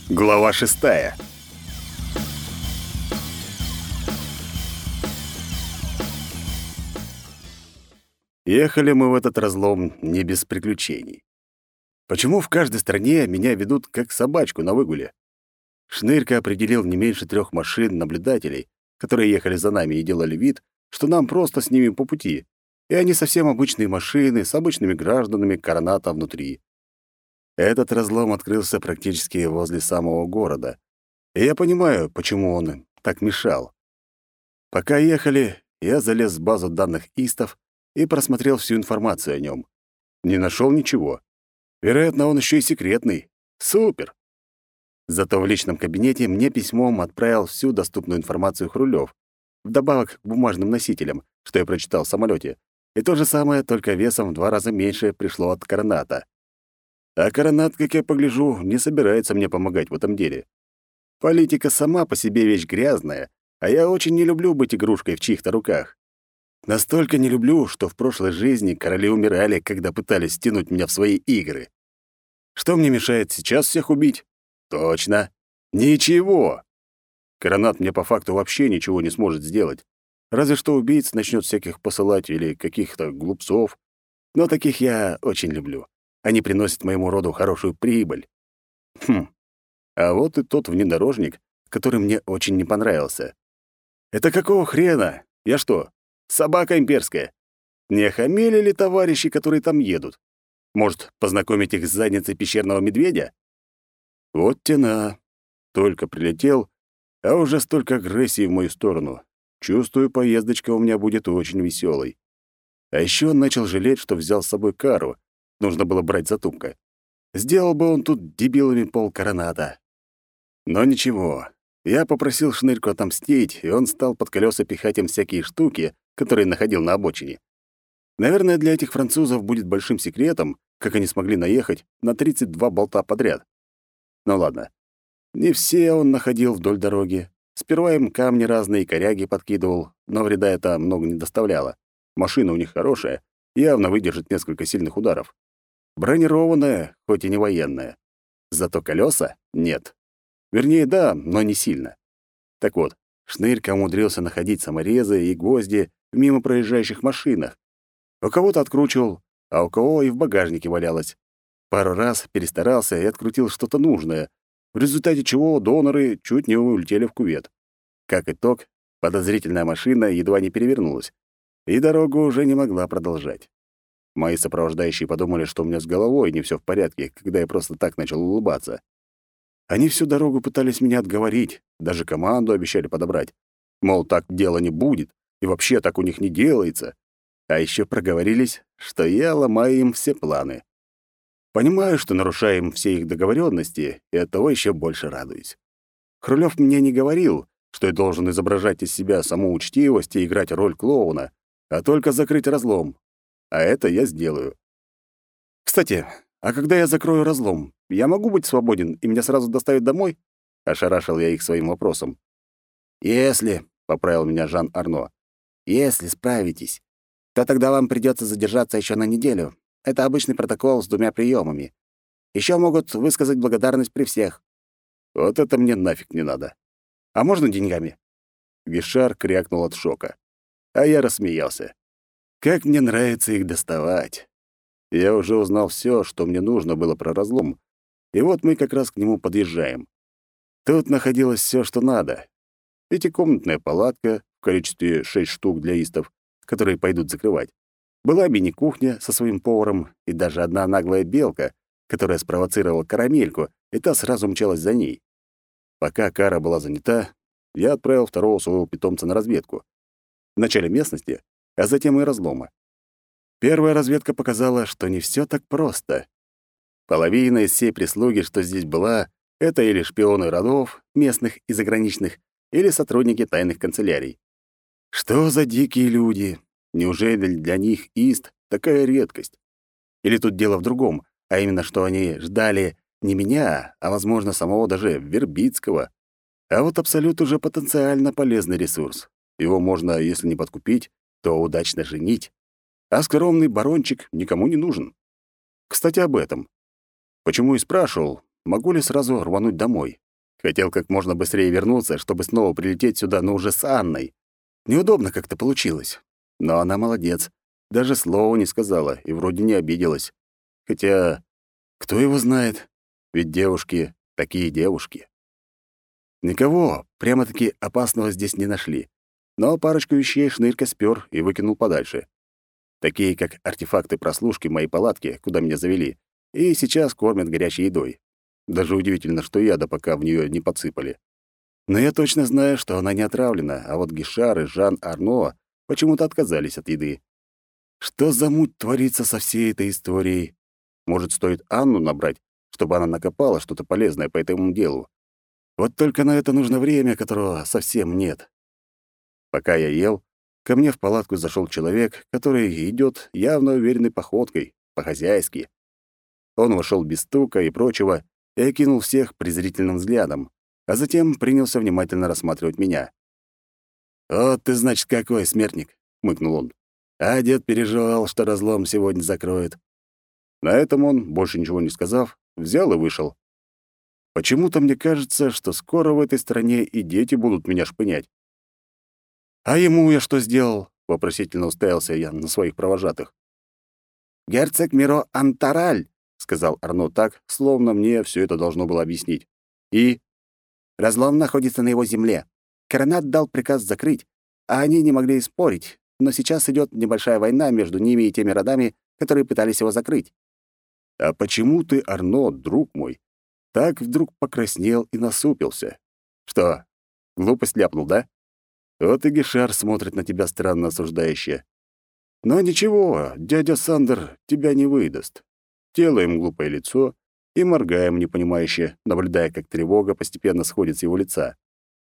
Глава 6. Ехали мы в этот разлом не без приключений. Почему в каждой стране меня ведут как собачку на выгуле? Шнырька определил не меньше 3 машин-наблюдателей, которые ехали за нами и делали вид, что нам просто с ними по пути, и они совсем обычные машины с обычными гражданами Короната внутри. Этот разлом открылся практически возле самого города, и я понимаю, почему он им так мешал. Пока ехали, я залез в базу данных истов и просмотрел всю информацию о нем. Не нашел ничего. Вероятно, он еще и секретный. Супер! Зато в личном кабинете мне письмом отправил всю доступную информацию Хрулёв, вдобавок к бумажным носителям, что я прочитал в самолете. И то же самое, только весом в 2 раза меньше, пришло от Короната. А Коронат, как я погляжу, не собирается мне помогать в этом деле. Политика сама по себе вещь грязная, а я очень не люблю быть игрушкой в чьих-то руках. Настолько не люблю, что в прошлой жизни короли умирали, когда пытались стянуть меня в свои игры. Что мне мешает сейчас всех убить? Точно. Ничего. Коронат мне по факту вообще ничего не сможет сделать. Разве что убийц начнет всяких посылать или каких-то глупцов. Но таких я очень люблю. Они приносят моему роду хорошую прибыль. Хм. А вот и тот внедорожник, который мне очень не понравился. Это какого хрена? Я что, собака имперская? Не охамели ли товарищи, которые там едут? Может, познакомить их с задницей пещерного медведя? Вот тена. Только прилетел, а уже столько агрессии в мою сторону. Чувствую, поездочка у меня будет очень веселой. А еще он начал жалеть, что взял с собой Кару. Нужно было брать затупка. Сделал бы он тут дебилами полкороната. Но ничего. Я попросил Шнырьку отомстить, и он стал под колеса пихать им всякие штуки, которые находил на обочине. Наверное, для этих французов будет большим секретом, как они смогли наехать на 32 болта подряд. Ну ладно. Не все он находил вдоль дороги. Сперва им камни разные, коряги подкидывал, но вреда это много не доставляло. Машина у них хорошая, явно выдержит несколько сильных ударов. Бронированная, хоть и не военная. Зато колеса нет. Вернее, да, но не сильно. Так вот, Шнырька умудрился находить саморезы и гвозди в мимо проезжающих машинах. У кого-то откручивал, а у кого и в багажнике валялось. Пару раз перестарался и открутил что-то нужное, в результате чего доноры чуть не улетели в кювет. Как итог, подозрительная машина едва не перевернулась, и дорогу уже не могла продолжать. Мои сопровождающие подумали, что у меня с головой не все в порядке, когда я просто так начал улыбаться. Они всю дорогу пытались меня отговорить, даже команду обещали подобрать. Мол, так дело не будет, и вообще так у них не делается. А еще проговорились, что я ломаю им все планы. Понимаю, что нарушаю им все их договоренности, и оттого еще больше радуюсь. Хрулёв мне не говорил, что я должен изображать из себя саму учтивость и играть роль клоуна, а только закрыть разлом. А это я сделаю. Кстати, а когда я закрою разлом, я могу быть свободен, и меня сразу доставят домой? Ошарашил я их своим вопросом. Если, поправил меня Жан Арно, если справитесь, то тогда вам придется задержаться еще на неделю. Это обычный протокол с 2 приемами. Еще могут высказать благодарность при всех. Вот это мне нафиг не надо. А можно деньгами? Гишар крякнул от шока. А я рассмеялся. Как мне нравится их доставать. Я уже узнал все, что мне нужно было про разлом, и вот мы как раз к нему подъезжаем. Тут находилось все, что надо. Пятикомнатная палатка в количестве 6 штук для истов, которые пойдут закрывать. Была мини-кухня со своим поваром и даже одна наглая белка, которая спровоцировала карамельку, и та сразу мчалась за ней. Пока Кара была занята, я отправил второго своего питомца на разведку. Вначале местности, а затем и разлома. Первая разведка показала, что не все так просто. Половина из всей прислуги, что здесь была, это или шпионы родов, местных и заграничных, или сотрудники тайных канцелярий. Что за дикие люди? Неужели для них Ист такая редкость? Или тут дело в другом, а именно, что они ждали не меня, а, возможно, самого даже Вербицкого. А вот Абсолют уже потенциально полезный ресурс. Его можно, если не подкупить, то удачно женить. А скромный барончик никому не нужен. Кстати, об этом. Почему и спрашивал? могу ли сразу рвануть домой. Хотел как можно быстрее вернуться, чтобы снова прилететь сюда, но уже с Анной. Неудобно как-то получилось. Но она молодец. Даже слова не сказала и вроде не обиделась. Хотя, кто его знает? Ведь девушки такие девушки. Никого прямо-таки опасного здесь не нашли. Но парочку вещей Шнырька спёр и выкинул подальше. Такие, как артефакты прослушки в моей палатке, куда меня завели, и сейчас кормят горячей едой. Даже удивительно, что яда пока в неё не подсыпали. Но я точно знаю, что она не отравлена, а вот Гишар и Жан Арно почему-то отказались от еды. Что за муть творится со всей этой историей? Может, стоит Анну набрать, чтобы она накопала что-то полезное по этому делу? Вот только на это нужно время, которого совсем нет. Пока я ел, ко мне в палатку зашел человек, который идет явно уверенной походкой, по-хозяйски. Он вошел без стука и прочего и окинул всех презрительным взглядом, а затем принялся внимательно рассматривать меня. «Вот ты, значит, какой смертник!» — хмыкнул он. «А дед переживал, что разлом сегодня закроет». На этом он, больше ничего не сказав, взял и вышел. Почему-то мне кажется, что скоро в этой стране и дети будут меня шпынять. «А ему я что сделал?» — вопросительно уставился я на своих провожатых. «Герцог Миро Антараль», — сказал Арно так, словно мне все это должно было объяснить. «И?» «Разлом находится на его земле. Коронат дал приказ закрыть, а они не могли и спорить, но сейчас идет небольшая война между ними и теми родами, которые пытались его закрыть». «А почему ты, Арно, друг мой, так вдруг покраснел и насупился? Что, глупость ляпнул, да? Вот и Гишар смотрит на тебя странно осуждающе. Но ничего, дядя Сандер тебя не выдаст. Делаем глупое лицо и моргаем непонимающе, наблюдая, как тревога постепенно сходит с его лица.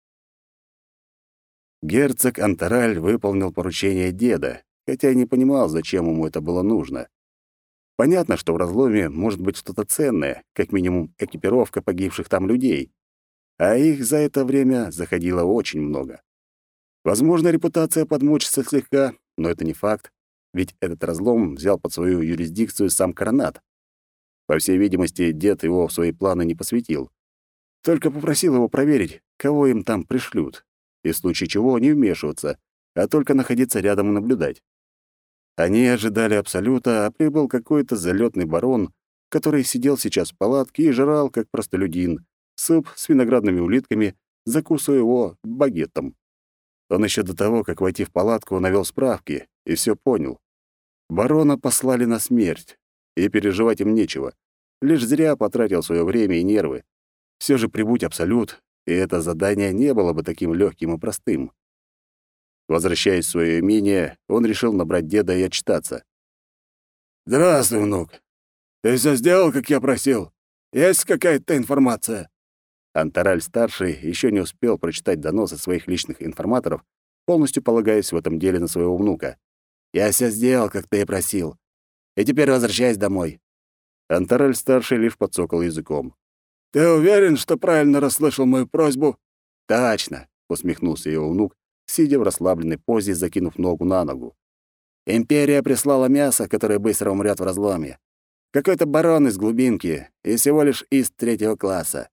Герцог Антараль выполнил поручение деда, хотя и не понимал, зачем ему это было нужно. Понятно, что в разломе может быть что-то ценное, как минимум экипировка погибших там людей, а их за это время заходило очень много. Возможно, репутация подмочится слегка, но это не факт, ведь этот разлом взял под свою юрисдикцию сам Коронат. По всей видимости, дед его в свои планы не посвятил. Только попросил его проверить, кого им там пришлют, и в случае чего не вмешиваться, а только находиться рядом и наблюдать. Они ожидали Абсолюта, а прибыл какой-то залетный барон, который сидел сейчас в палатке и жрал, как простолюдин, суп с виноградными улитками, закусывая его багетом. Он еще до того, как войти в палатку, навел справки и все понял. Барона послали на смерть, и переживать им нечего. Лишь зря потратил свое время и нервы. Все же прибудь Абсолют, и это задание не было бы таким легким и простым. Возвращаясь в свое имение, он решил набрать деда и отчитаться. «Здравствуй, внук. Ты все сделал, как я просил? Есть какая-то информация?» Антараль-старший еще не успел прочитать доносы своих личных информаторов, полностью полагаясь в этом деле на своего внука. «Я все сделал, как ты и просил. И теперь возвращайся домой». Антараль-старший лишь подсокал языком. «Ты уверен, что правильно расслышал мою просьбу?» «Точно», — усмехнулся его внук, сидя в расслабленной позе, закинув ногу на ногу. «Империя прислала мясо, которое быстро умрет в разломе. Какой-то барон из глубинки и всего лишь из 3-го класса».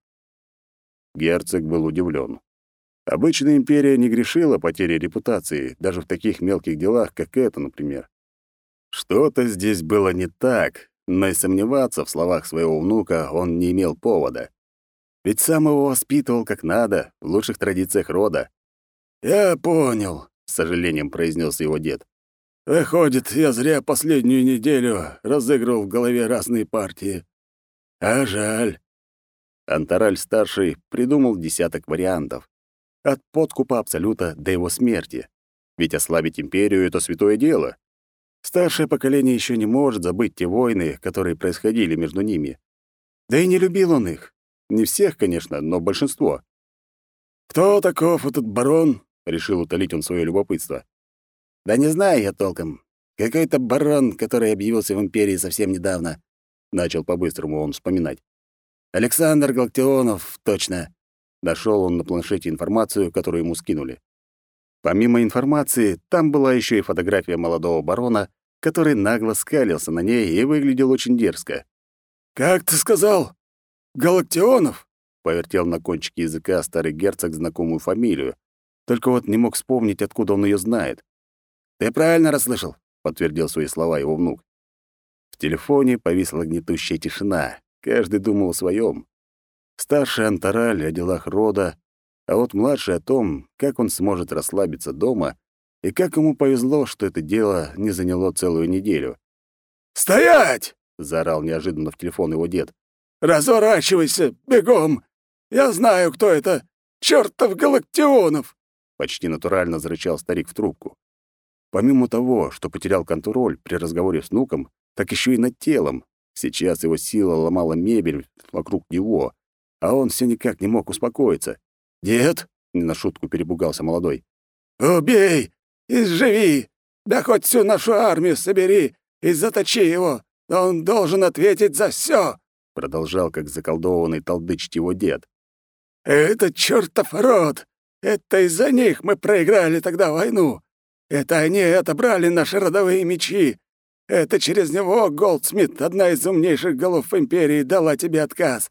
Герцог был удивлен. Обычно империя не грешила потерей репутации, даже в таких мелких делах, как это, например. Что-то здесь было не так, но и сомневаться в словах своего внука он не имел повода. Ведь сам его воспитывал как надо, в лучших традициях рода. «Я понял», — с сожалением произнес его дед. «Выходит, я зря последнюю неделю разыгрывал в голове разные партии. А жаль». Антараль-старший придумал десяток вариантов. От подкупа Абсолюта до его смерти. Ведь ослабить империю — это святое дело. Старшее поколение еще не может забыть те войны, которые происходили между ними. Да и не любил он их. Не всех, конечно, но большинство. «Кто таков этот барон?» — решил утолить он свое любопытство. «Да не знаю я толком. Какой-то барон, который объявился в империи совсем недавно», — начал по-быстрому он вспоминать. «Александр Галактионов, точно». Нашел он на планшете информацию, которую ему скинули. Помимо информации, там была еще и фотография молодого барона, который нагло скалился на ней и выглядел очень дерзко. «Как ты сказал?» Галактионов?» — повертел на кончике языка старый герцог знакомую фамилию. Только вот не мог вспомнить, откуда он ее знает. «Ты правильно расслышал», — подтвердил свои слова его внук. В телефоне повисла гнетущая тишина. Каждый думал о своем. Старший Антараль о делах рода, а вот младший о том, как он сможет расслабиться дома и как ему повезло, что это дело не заняло целую неделю. «Стоять!» — заорал неожиданно в телефон его дед. «Разворачивайся! Бегом! Я знаю, кто это! Чёртов Галактионов!» Почти натурально зарычал старик в трубку. Помимо того, что потерял контроль при разговоре с внуком, так еще и над телом. Сейчас его сила ломала мебель вокруг него, а он все никак не мог успокоиться. «Дед!» — не на шутку перепугался молодой. «Убей! Изживи! Да хоть всю нашу армию собери и заточи его! Он должен ответить за всё!» Продолжал, как заколдованный, толдычить его дед. «Это чёртов род! Это из-за них мы проиграли тогда войну! Это они отобрали наши родовые мечи! Это через него Голдсмит, одна из умнейших голов империи, дала тебе отказ!»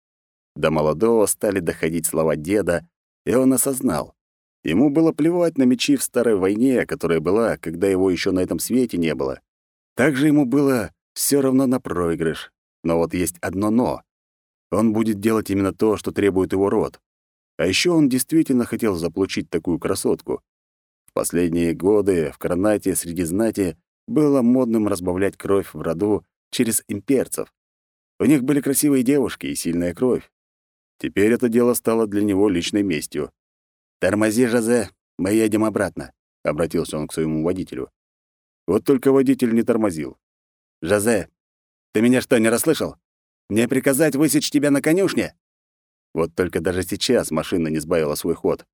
До молодого стали доходить слова деда, и он осознал. Ему было плевать на мечи в старой войне, которая была, когда его еще на этом свете не было. Также ему было все равно на проигрыш. Но вот есть одно «но». Он будет делать именно то, что требует его род. А еще он действительно хотел заполучить такую красотку. В последние годы в Карнате среди знати было модным разбавлять кровь в роду через имперцев. У них были красивые девушки и сильная кровь. Теперь это дело стало для него личной местью. «Тормози, Жозе, мы едем обратно», — обратился он к своему водителю. Вот только водитель не тормозил. «Жозе, ты меня что, не расслышал? Мне приказать высечь тебя на конюшне?» Вот только даже сейчас машина не сбавила свой ход.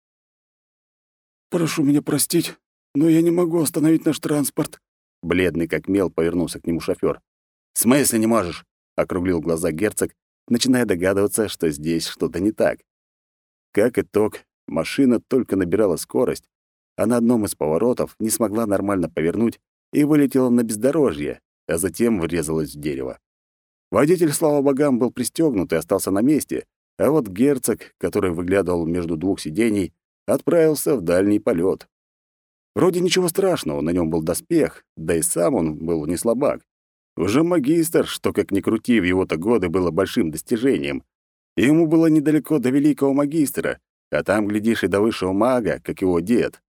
«Прошу меня простить, но я не могу остановить наш транспорт». Бледный как мел повернулся к нему шофёр. «В смысле не можешь?» — округлил глаза герцог, начиная догадываться, что здесь что-то не так. Как итог, машина только набирала скорость, а на одном из поворотов не смогла нормально повернуть и вылетела на бездорожье, а затем врезалась в дерево. Водитель, слава богам, был пристегнут и остался на месте, а вот герцог, который выглядывал между двух сидений, отправился в дальний полет. Вроде ничего страшного, на нем был доспех, да и сам он был не слабак. Уже магистр, что, как ни крути, в его-то годы было большим достижением. И ему было недалеко до великого магистра, а там, глядишь, и до высшего мага, как его дед.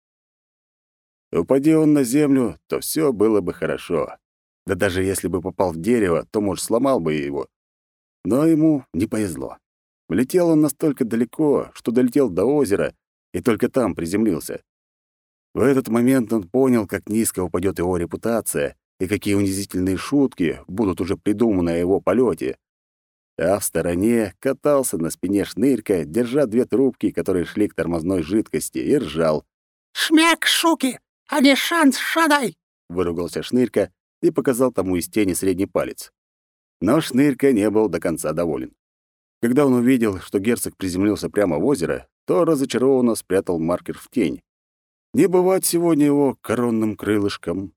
Упади он на землю, то все было бы хорошо. Да даже если бы попал в дерево, то, может, сломал бы его. Но ему не повезло. Летел он настолько далеко, что долетел до озера и только там приземлился. В этот момент он понял, как низко упадет его репутация и какие унизительные шутки будут уже придуманы о его полете. А в стороне катался на спине Шнырька, держа две трубки, которые шли к тормозной жидкости, и ржал. «Шмяк, шуки, а не шанс, шадай!» — выругался Шнырька и показал тому из тени средний палец. Но Шнырька не был до конца доволен. Когда он увидел, что герцог приземлился прямо в озеро, то разочарованно спрятал маркер в тень. Не бывать сегодня его коронным крылышком.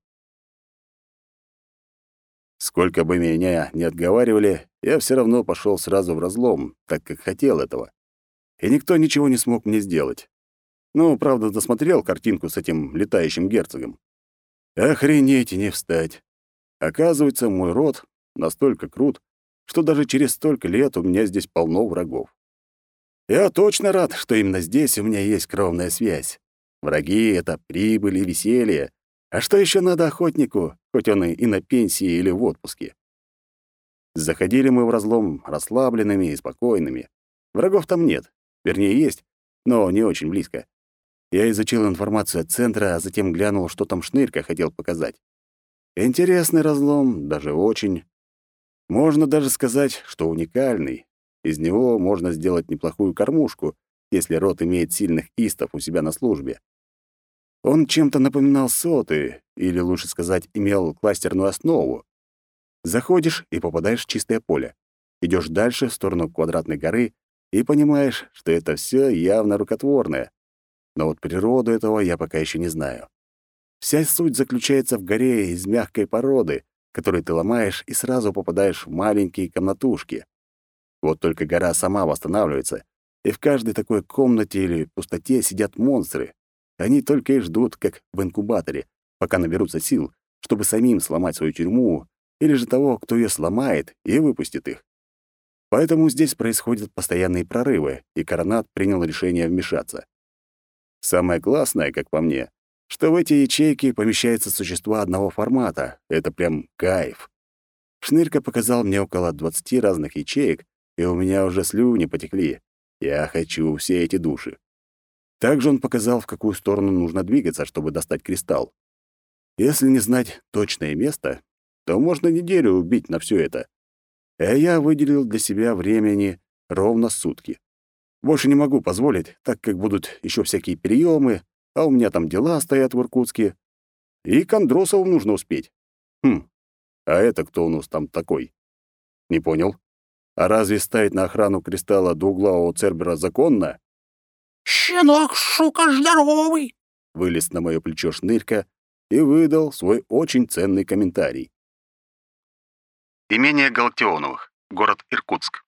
Сколько бы меня ни отговаривали, я все равно пошел сразу в разлом, так как хотел этого. И никто ничего не смог мне сделать. Ну, правда, досмотрел картинку с этим летающим герцогом. Охренеть и не встать. Оказывается, мой род настолько крут, что даже через столько лет у меня здесь полно врагов. Я точно рад, что именно здесь у меня есть кровная связь. Враги — это прибыль и веселье. А что еще надо охотнику, хоть он и на пенсии или в отпуске? Заходили мы в разлом расслабленными и спокойными. Врагов там нет. Вернее, есть, но не очень близко. Я изучил информацию от центра, а затем глянул, что там Шнырька хотел показать. Интересный разлом, даже очень. Можно даже сказать, что уникальный. Из него можно сделать неплохую кормушку, если род имеет сильных истов у себя на службе. Он чем-то напоминал соты, или, лучше сказать, имел кластерную основу. Заходишь и попадаешь в чистое поле. Идешь дальше, в сторону Квадратной горы, и понимаешь, что это все явно рукотворное. Но вот природу этого я пока еще не знаю. Вся суть заключается в горе из мягкой породы, которую ты ломаешь и сразу попадаешь в маленькие комнатушки. Вот только гора сама восстанавливается, и в каждой такой комнате или пустоте сидят монстры. Они только и ждут, как в инкубаторе, пока наберутся сил, чтобы самим сломать свою тюрьму, или же того, кто ее сломает и выпустит их. Поэтому здесь происходят постоянные прорывы, и Коронат принял решение вмешаться. Самое классное, как по мне, что в эти ячейки помещаются существа одного формата. Это прям кайф. Шнырька показал мне около 20 разных ячеек, и у меня уже слюни потекли. Я хочу все эти души. Также он показал, в какую сторону нужно двигаться, чтобы достать кристалл. Если не знать точное место, то можно неделю убить на все это. А я выделил для себя времени ровно сутки. Больше не могу позволить, так как будут еще всякие приемы, а у меня там дела стоят в Иркутске. И к Андросову нужно успеть. А это кто у нас там такой? Не понял. А разве ставить на охрану кристалла двуглавого Цербера законно? «Щенок, шука, здоровый!» Вылез на моё плечо Шнырька и выдал свой очень ценный комментарий. Имение Галактионовых, город Иркутск.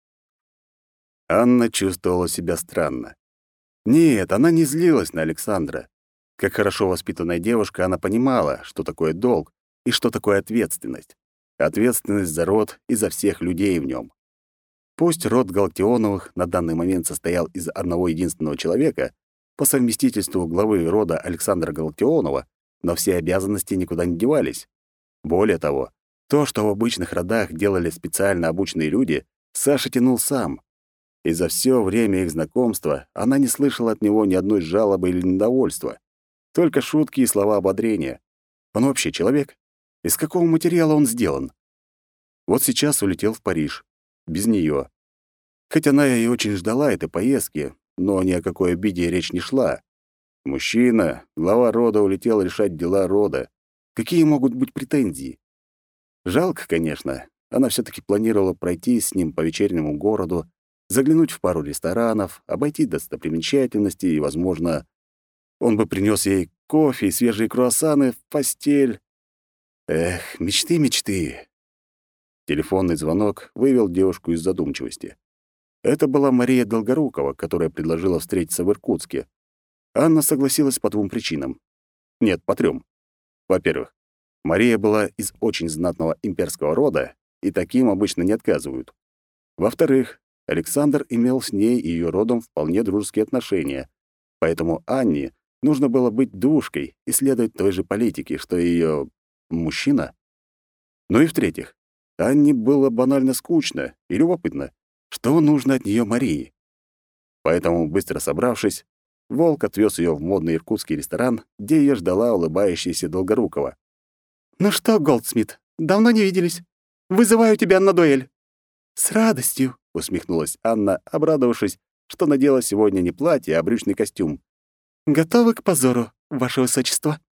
Анна чувствовала себя странно. Нет, она не злилась на Александра. Как хорошо воспитанная девушка, она понимала, что такое долг и что такое ответственность. Ответственность за род и за всех людей в нем. Пусть род Галактионовых на данный момент состоял из одного единственного человека, по совместительству главы рода Александра Галактионова, но все обязанности никуда не девались. Более того, то, что в обычных родах делали специально обученные люди, Саша тянул сам. И за все время их знакомства она не слышала от него ни одной жалобы или недовольства. Только шутки и слова ободрения. Он вообще человек? Из какого материала он сделан? Вот сейчас улетел в Париж. Без нее. Хоть она и очень ждала этой поездки, но ни о какой обиде речь не шла. Мужчина, глава рода, улетел решать дела рода. Какие могут быть претензии? Жалко, конечно. Она все таки планировала пройти с ним по вечернему городу, заглянуть в пару ресторанов, обойти достопримечательности и, возможно, он бы принес ей кофе и свежие круассаны в постель. Эх, мечты, мечты. Телефонный звонок вывел девушку из задумчивости. Это была Мария Долгорукова, которая предложила встретиться в Иркутске. Анна согласилась по 2 причинам. Нет, по 3. Во-первых, Мария была из очень знатного имперского рода, и таким обычно не отказывают. Во-вторых, Александр имел с ней и ее родом вполне дружеские отношения, поэтому Анне нужно было быть душкой и следовать той же политике, что и ее мужчина. Ну и в-третьих, Анне было банально скучно и любопытно, что нужно от нее Марии. Поэтому, быстро собравшись, Волк отвез ее в модный иркутский ресторан, где ее ждала улыбающаяся Долгорукова. «Ну что, Голдсмит, давно не виделись. Вызываю тебя на дуэль». «С радостью», — усмехнулась Анна, обрадовавшись, что надела сегодня не платье, а брючный костюм. «Готовы к позору, ваше высочество?»